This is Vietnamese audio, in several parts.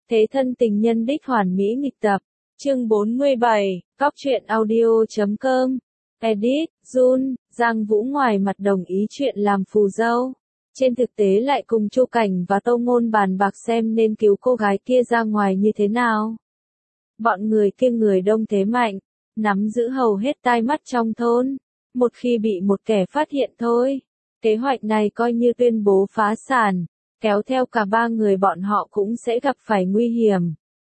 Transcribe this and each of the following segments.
Thế thân tình nhân đích hoàn mỹ nghịch tập. Chương 47, Cóc truyện audio.com. Edit, Jun, Giang Vũ ngoài mặt đồng ý chuyện làm phù dâu. Trên thực tế lại cùng Chu Cảnh và Tô Ngôn bàn bạc xem nên cứu cô gái kia ra ngoài như thế nào. Bọn người kia người đông thế mạnh, nắm giữ hầu hết tai mắt trong thôn. Một khi bị một kẻ phát hiện thôi, kế hoạch này coi như tuyên bố phá sản, kéo theo cả ba người bọn họ cũng sẽ gặp phải nguy hiểm.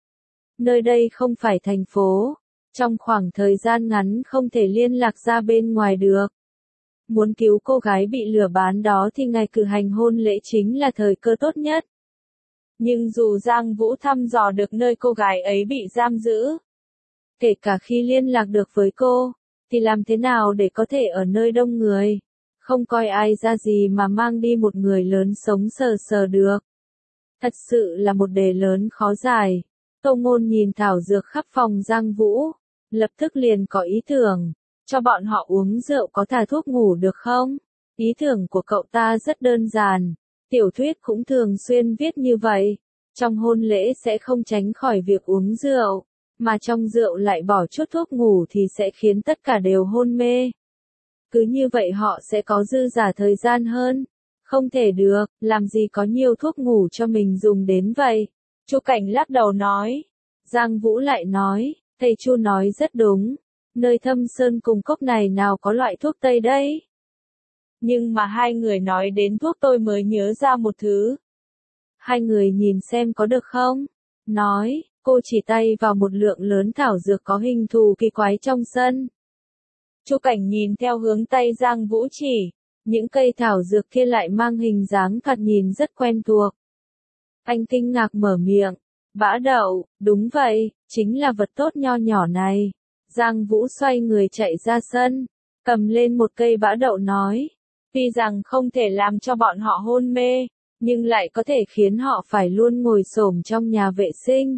Nơi đây không phải thành phố, trong khoảng thời gian ngắn không thể liên lạc ra bên ngoài được. Muốn cứu cô gái bị lừa bán đó thì ngày cử hành hôn lễ chính là thời cơ tốt nhất. Nhưng dù Giang Vũ thăm dò được nơi cô gái ấy bị giam giữ, kể cả khi liên lạc được với cô, thì làm thế nào để có thể ở nơi đông người, không coi ai ra gì mà mang đi một người lớn sống sờ sờ được. Thật sự là một đề lớn khó giải. Tô Ngôn nhìn thảo dược khắp phòng Giang Vũ, lập tức liền có ý tưởng, cho bọn họ uống rượu có thả thuốc ngủ được không? Ý tưởng của cậu ta rất đơn giản, tiểu thuyết cũng thường xuyên viết như vậy, trong hôn lễ sẽ không tránh khỏi việc uống rượu, mà trong rượu lại bỏ chút thuốc ngủ thì sẽ khiến tất cả đều hôn mê. Cứ như vậy họ sẽ có dư giả thời gian hơn. Không thể được, làm gì có nhiều thuốc ngủ cho mình dùng đến vậy. Chu Cảnh lắc đầu nói. Giang Vũ lại nói, thầy Chu nói rất đúng. Nơi Thâm Sơn cùng cốc này nào có loại thuốc tây đấy. Nhưng mà hai người nói đến thuốc tôi mới nhớ ra một thứ. Hai người nhìn xem có được không? Nói, cô chỉ tay vào một lượng lớn thảo dược có hình thù kỳ quái trong sân. Chu Cảnh nhìn theo hướng tay Giang Vũ chỉ, những cây thảo dược kia lại mang hình dáng thoạt nhìn rất quen thuộc. Anh kinh ngạc mở miệng, bã đậu, đúng vậy, chính là vật tốt nho nhỏ này. Giang Vũ xoay người chạy ra sân, cầm lên một cây bã đậu nói, tuy rằng không thể làm cho bọn họ hôn mê, nhưng lại có thể khiến họ phải luôn ngồi xổm trong nhà vệ sinh.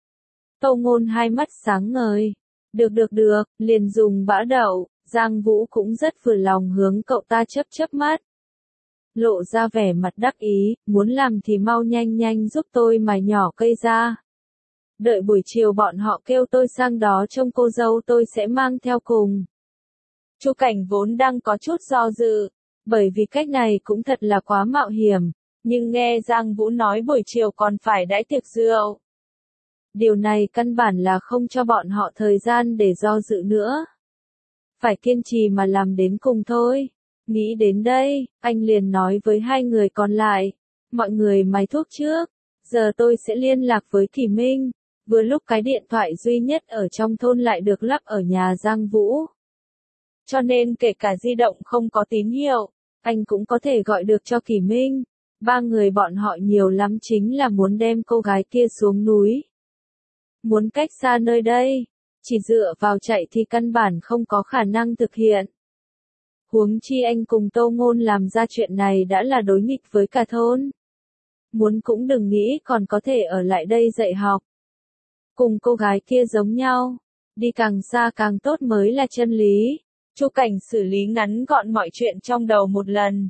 Tô Ngôn hai mắt sáng ngời, được, liền dùng bã đậu. Giang Vũ cũng rất vừa lòng hướng cậu ta chớp mắt. Lộ ra vẻ mặt đắc ý, muốn làm thì mau nhanh giúp tôi mài nhỏ cây ra. Đợi buổi chiều bọn họ kêu tôi sang đó trông cô dâu tôi sẽ mang theo cùng. Chu Cảnh vốn đang có chút do dự, bởi vì cách này cũng thật là quá mạo hiểm, nhưng nghe Giang Vũ nói buổi chiều còn phải đãi tiệc rượu. Điều này căn bản là không cho bọn họ thời gian để do dự nữa. Phải kiên trì mà làm đến cùng thôi. Nghĩ đến đây, anh liền nói với hai người còn lại, mọi người mài thuốc trước, giờ tôi sẽ liên lạc với Kỳ Minh. Vừa lúc cái điện thoại duy nhất ở trong thôn lại được lắp ở nhà Giang Vũ. Cho nên kể cả di động không có tín hiệu, anh cũng có thể gọi được cho Kỳ Minh. Ba người bọn họ nhiều lắm chính là muốn đem cô gái kia xuống núi. Muốn cách xa nơi đây. Chỉ dựa vào chạy thì căn bản không có khả năng thực hiện. Huống chi anh cùng Tô Ngôn làm ra chuyện này đã là đối nghịch với cả thôn. Muốn cũng đừng nghĩ còn có thể ở lại đây dạy học. Cùng cô gái kia giống nhau, đi càng xa càng tốt mới là chân lý. Chu Cảnh xử lý ngắn gọn mọi chuyện trong đầu một lần.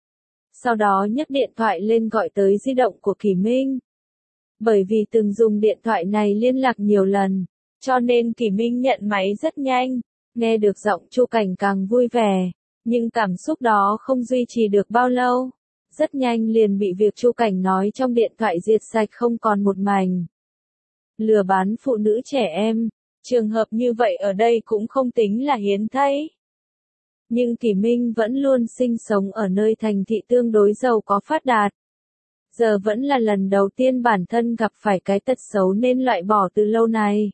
Sau đó nhấc điện thoại lên gọi tới di động của Kỳ Minh. Bởi vì từng dùng điện thoại này liên lạc nhiều lần, cho nên Kỳ Minh nhận máy rất nhanh, nghe được giọng Chu Cảnh càng vui vẻ, nhưng cảm xúc đó không duy trì được bao lâu, rất nhanh liền bị việc Chu Cảnh nói trong điện thoại diệt sạch không còn một mảnh. Lừa bán phụ nữ trẻ em, trường hợp như vậy ở đây cũng không tính là hiếm thấy. Nhưng Kỳ Minh vẫn luôn sinh sống ở nơi thành thị tương đối giàu có phát đạt. Giờ vẫn là lần đầu tiên bản thân gặp phải cái tật xấu nên loại bỏ từ lâu này.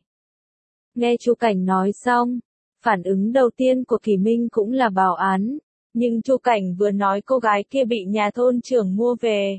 Nghe Chu Cảnh nói xong, phản ứng đầu tiên của Kỳ Minh cũng là báo án, nhưng Chu Cảnh vừa nói cô gái kia bị nhà thôn trưởng mua về.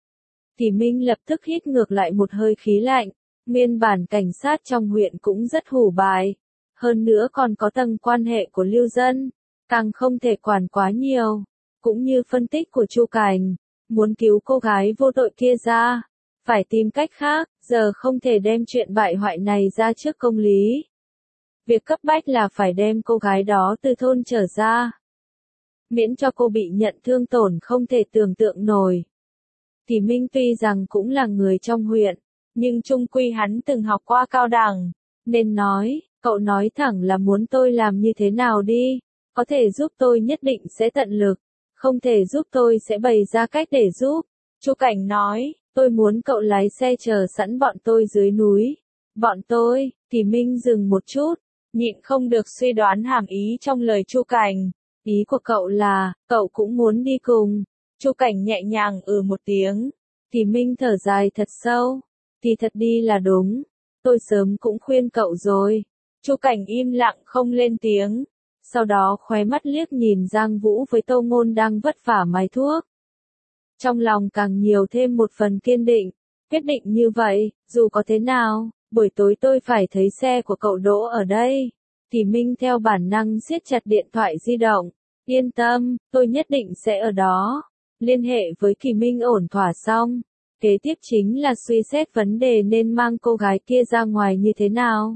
Kỳ Minh lập tức hít ngược lại một hơi khí lạnh, nguyên bản cảnh sát trong huyện cũng rất hủ bại, hơn nữa còn có tầng quan hệ của lưu dân, càng không thể quản quá nhiều, cũng như phân tích của Chu Cảnh, muốn cứu cô gái vô tội kia ra. Phải tìm cách khác, giờ không thể đem chuyện bại hoại này ra trước công lý. Việc cấp bách là phải đem cô gái đó từ thôn trở ra. Miễn cho cô bị nhận thương tổn không thể tưởng tượng nổi. Kỳ Minh tuy rằng cũng là người trong huyện, nhưng chung quy hắn từng học qua cao đẳng, nên nói, cậu nói thẳng là muốn tôi làm như thế nào đi, có thể giúp tôi nhất định sẽ tận lực, không thể giúp tôi sẽ bày ra cách để giúp. Chu Cảnh nói, tôi muốn cậu lái xe chờ sẵn bọn tôi dưới núi. Bọn tôi, Kỳ Minh dừng một chút, nhịn không được suy đoán hàm ý trong lời Chu Cảnh. Ý của cậu là, cậu cũng muốn đi cùng. Chu Cảnh nhẹ nhàng một tiếng. Kỳ Minh thở dài thật sâu. Thì thật đi là đúng. Tôi sớm cũng khuyên cậu rồi. Chu Cảnh im lặng không lên tiếng. Sau đó khóe mắt liếc nhìn Giang Vũ với Tô Ngôn đang vất vả mài thuốc. Trong lòng càng nhiều thêm một phần kiên định. Quyết định như vậy, dù có thế nào, buổi tối tôi phải thấy xe của cậu đỗ ở đây. Kỳ Minh theo bản năng siết chặt điện thoại di động. Yên tâm, tôi nhất định sẽ ở đó. Liên hệ với Kỳ Minh ổn thỏa xong. Kế tiếp chính là suy xét vấn đề nên mang cô gái kia ra ngoài như thế nào.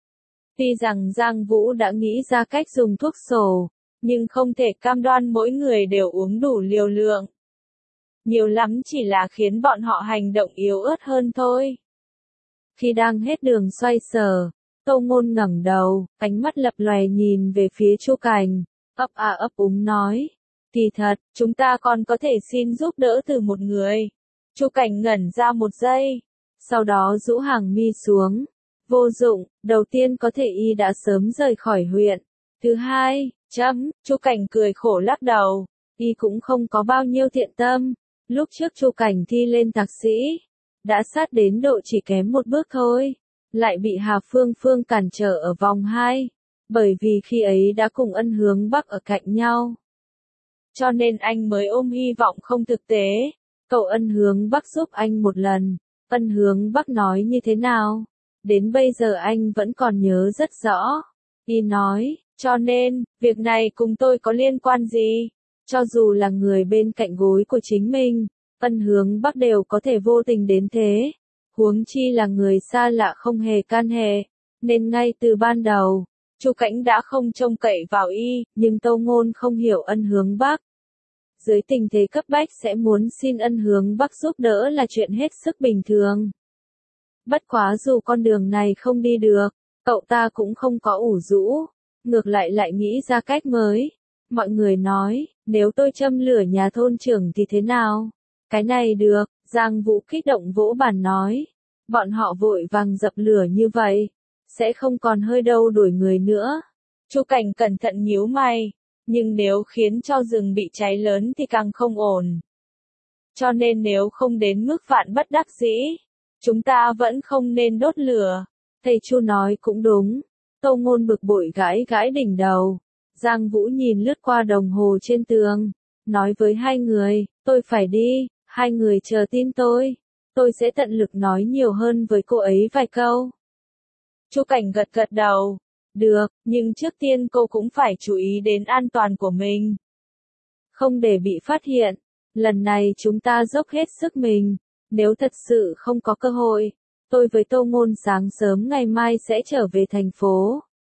Tuy rằng Giang Vũ đã nghĩ ra cách dùng thuốc sổ, nhưng không thể cam đoan mỗi người đều uống đủ liều lượng. Nhiều lắm chỉ là khiến bọn họ hành động yếu ớt hơn thôi. Khi đang hết đường xoay sở, Tô Ngôn ngẩng đầu, ánh mắt lập lòe nhìn về phía Chu Cảnh, ấp úng nói. Kỳ thật, chúng ta còn có thể xin giúp đỡ từ một người. Chu Cảnh ngẩn ra một giây, sau đó rũ hàng mi xuống. Vô dụng, đầu tiên có thể y đã sớm rời khỏi huyện. Thứ hai, Chu Cảnh cười khổ lắc đầu, y cũng không có bao nhiêu thiện tâm. Lúc trước Chu Cảnh thi lên thạc sĩ, đã sát đến độ chỉ kém một bước thôi, lại bị Hà Phương Phương cản trở ở vòng 2, bởi vì khi ấy đã cùng Ân Hướng Bắc ở cạnh nhau. Cho nên anh mới ôm hy vọng không thực tế, cậu Ân Hướng Bắc giúp anh một lần, Ân Hướng Bắc nói như thế nào? Đến bây giờ anh vẫn còn nhớ rất rõ. Y nói, cho nên, việc này cùng tôi có liên quan gì? Cho dù là người bên cạnh gối của chính mình, Ân Hướng Bắc đều có thể vô tình đến thế. Huống chi là người xa lạ không hề can hệ. Nên ngay từ ban đầu, Chu Cảnh đã không trông cậy vào y, nhưng Tô Ngôn không hiểu Ân Hướng Bắc. Dưới tình thế cấp bách sẽ muốn xin Ân Hướng Bắc giúp đỡ là chuyện hết sức bình thường. Bất quá dù con đường này không đi được, cậu ta cũng không có ủ rũ, ngược lại nghĩ ra cách mới. Mọi người nói, nếu tôi châm lửa nhà thôn trưởng thì thế nào? Cái này được, Giang Vũ kích động vỗ bàn nói. Bọn họ vội vàng dập lửa như vậy, sẽ không còn hơi đâu đuổi người nữa. Chu Cảnh cẩn thận nhíu mày, nhưng nếu khiến cho rừng bị cháy lớn thì càng không ổn. Cho nên nếu không đến mức vạn bất đắc dĩ, chúng ta vẫn không nên đốt lửa. Thầy Chu nói cũng đúng. Tô Ngôn bực bội gãi đỉnh đầu. Giang Vũ nhìn lướt qua đồng hồ trên tường, nói với hai người, tôi phải đi, hai người chờ tin tôi sẽ tận lực nói nhiều hơn với cô ấy vài câu. Chu Cảnh gật đầu, được, nhưng trước tiên cô cũng phải chú ý đến an toàn của mình. Không để bị phát hiện, lần này chúng ta dốc hết sức mình, nếu thật sự không có cơ hội, tôi với Tô Ngôn sáng sớm ngày mai sẽ trở về thành phố.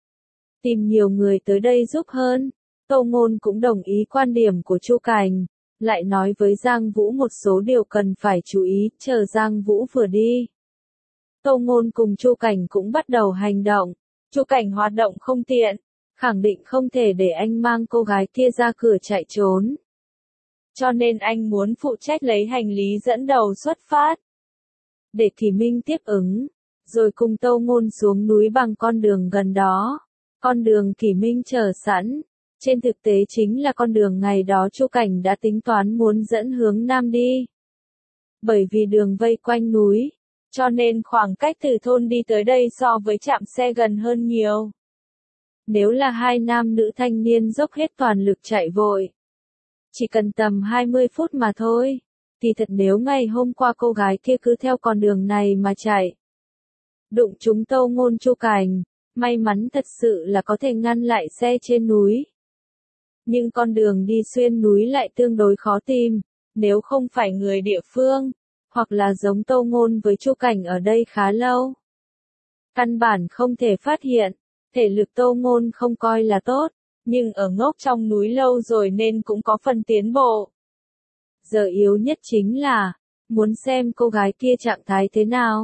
Tìm nhiều người tới đây giúp hơn. Tô Ngôn cũng đồng ý quan điểm của Chu Cảnh, lại nói với Giang Vũ một số điều cần phải chú ý, chờ Giang Vũ vừa đi. Tô Ngôn cùng Chu Cảnh cũng bắt đầu hành động. Chu Cảnh hoạt động không tiện, khẳng định không thể để anh mang cô gái kia ra cửa chạy trốn. Cho nên anh muốn phụ trách lấy hành lý dẫn đầu xuất phát. Để Kỳ Minh tiếp ứng, rồi cùng Tô Ngôn xuống núi bằng con đường gần đó. Con đường Kỳ Minh chờ sẵn, trên thực tế chính là con đường ngày đó Chu Cảnh đã tính toán muốn dẫn hướng Nam đi. Bởi vì đường vây quanh núi, cho nên khoảng cách từ thôn đi tới đây so với trạm xe gần hơn nhiều. Nếu là hai nam nữ thanh niên dốc hết toàn lực chạy vội, chỉ cần tầm 20 phút mà thôi, thì thật nếu ngày hôm qua cô gái kia cứ theo con đường này mà chạy. Đụng trúng Tô Ngôn Chu Cảnh, may mắn thật sự là có thể ngăn lại xe trên núi. Nhưng con đường đi xuyên núi lại tương đối khó tìm, nếu không phải người địa phương, hoặc là giống Tô Ngôn với Chu Cảnh ở đây khá lâu. Căn bản không thể phát hiện, thể lực Tô Ngôn không coi là tốt, nhưng ở ngốc trong núi lâu rồi nên cũng có phần tiến bộ. Giờ yếu nhất chính là, muốn xem cô gái kia trạng thái thế nào.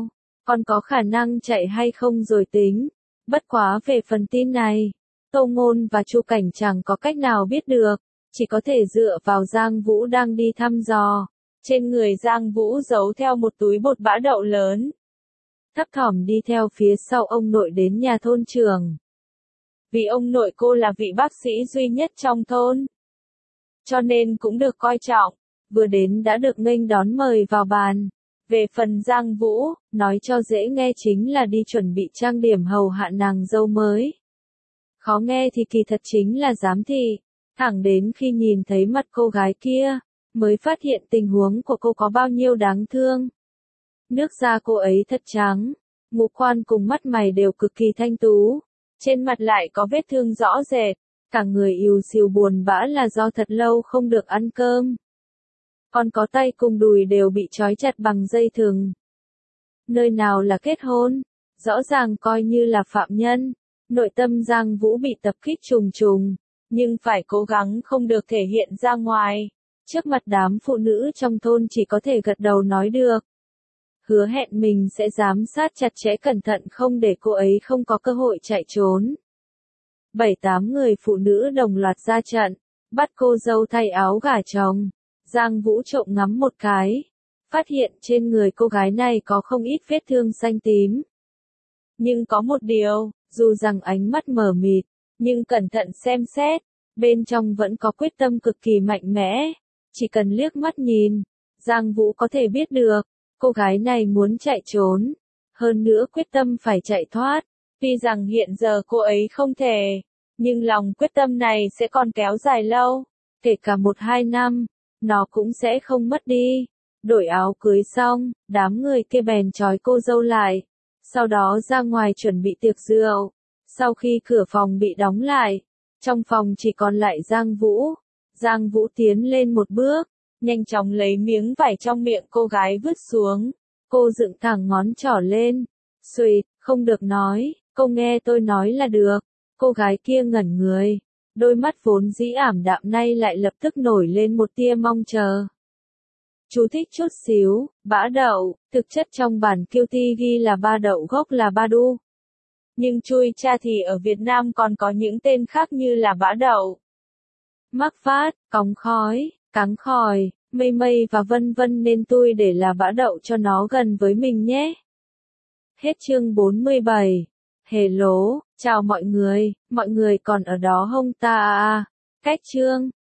Con có khả năng chạy hay không rồi tính. Bất quá về phần tin này, Tô Ngôn và Chu Cảnh chẳng có cách nào biết được, chỉ có thể dựa vào Giang Vũ đang đi thăm dò. Trên người Giang Vũ giấu theo một túi bột bã đậu lớn. Thấp thỏm đi theo phía sau ông nội đến nhà thôn trưởng. Vì ông nội cô là vị bác sĩ duy nhất trong thôn, cho nên cũng được coi trọng, vừa đến đã được nghênh đón mời vào bàn. Về phần Giang Vũ, nói cho dễ nghe chính là đi chuẩn bị trang điểm hầu hạ nàng dâu mới. Khó nghe thì kỳ thật chính là giám thị, thẳng đến khi nhìn thấy mặt cô gái kia, mới phát hiện tình huống của cô có bao nhiêu đáng thương. Nước da cô ấy thật trắng, ngũ quan cùng mắt mày đều cực kỳ thanh tú, trên mặt lại có vết thương rõ rệt, cả người ìu xìu buồn bã là do thật lâu không được ăn cơm. Còn có tay cùng đùi đều bị trói chặt bằng dây thừng. Nơi nào là kết hôn, rõ ràng coi như là phạm nhân. Nội tâm Giang Vũ bị tập kích trùng trùng, nhưng phải cố gắng không được thể hiện ra ngoài. Trước mặt đám phụ nữ trong thôn chỉ có thể gật đầu nói được. Hứa hẹn mình sẽ giám sát chặt chẽ cẩn thận không để cô ấy không có cơ hội chạy trốn. 7-8 người phụ nữ đồng loạt ra trận, bắt cô dâu thay áo gả chồng. Giang Vũ trộm ngắm một cái, phát hiện trên người cô gái này có không ít vết thương xanh tím. Nhưng có một điều, dù rằng ánh mắt mờ mịt, nhưng cẩn thận xem xét, bên trong vẫn có quyết tâm cực kỳ mạnh mẽ. Chỉ cần liếc mắt nhìn, Giang Vũ có thể biết được, cô gái này muốn chạy trốn. Hơn nữa quyết tâm phải chạy thoát. Tuy rằng hiện giờ cô ấy không thể, nhưng lòng quyết tâm này sẽ còn kéo dài lâu. Kể cả 1-2 năm, nó cũng sẽ không mất đi. Đổi áo cưới xong, đám người kia bèn trói cô dâu lại. Sau đó ra ngoài chuẩn bị tiệc rượu. Sau khi cửa phòng bị đóng lại, trong phòng chỉ còn lại Giang Vũ. Giang Vũ tiến lên một bước, nhanh chóng lấy miếng vải trong miệng cô gái vứt xuống. Cô dựng thẳng ngón trỏ lên. Xuỵt, không được nói, cô nghe tôi nói là được. Cô gái kia ngẩn người, đôi mắt vốn dĩ ảm đạm nay lại lập tức nổi lên một tia mong chờ. Chú thích chút xíu, bã đậu, thực chất trong bản kiêu ti ghi là ba đậu gốc là ba đu. Nhưng chui cha thì ở Việt Nam còn có những tên khác như là bã đậu, mắc phát, cóng khói, cáng khòi, mây mây và vân vân, nên tôi để là bã đậu cho nó gần với mình nhé. Hết chương 47. Hello, chào mọi người còn ở đó không ta à? Cách chương